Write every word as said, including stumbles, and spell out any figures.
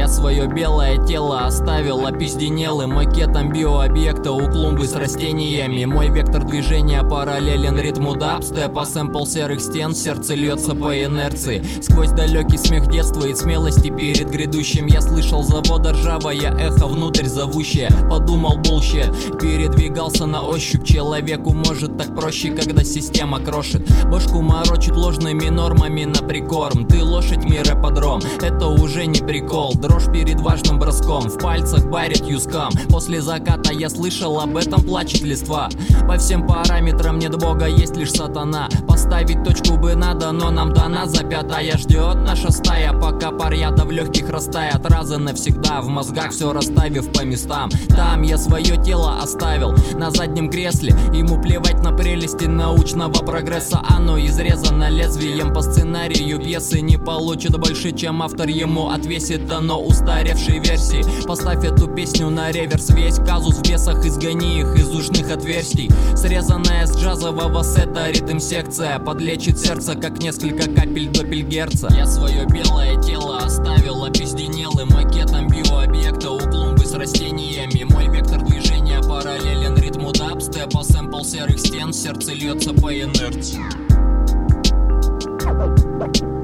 Я свое белое тело оставил опизденелым макетом биообъекта у клумбы с растениями. Мой вектор движения параллелен ритму дабстепа. Сэмпл серых стен, сердце льется по инерции. Сквозь далекий смех детства и смелости перед грядущим я слышал завода ржавое эхо внутрь зовущее. Подумал bullshit, передвигался на ощупь. Человеку может так проще, когда система крошит. Башку морочит ложными нормами на прикорм. Ты лошадь, мир ипподром, это уже не прикол. Дрожь перед важным броском, в пальцах барит юскам. После заката я слышал, об этом плачет листва. По всем параметрам нет бога, есть лишь сатана. Поставить точку бы надо, но нам дана запятая. Ждет наша стая, пока пар яда в легких растает. Раз и навсегда, в мозгах все расставив по местам. Там я свое тело оставил на заднем кресле. Ему плевать на прелести научного прогресса. Оно изрезано лезвием по сценарию пьесы. Не получит больше, чем автор ему отвесит, но устаревшей версии. Поставь эту песню на реверс. Весь казус в бесах, изгони их из ушных отверстий. Срезанная с джазового сета ритм-секция подлечит сердце, как несколько капель доппельгерца. Я свое белое тело оставил опизденелым макетом биообъекта у клумбы с растениями. Мой вектор движения параллелен ритму дабстепа. Сэмпл серых стен, сердце льется по инерции.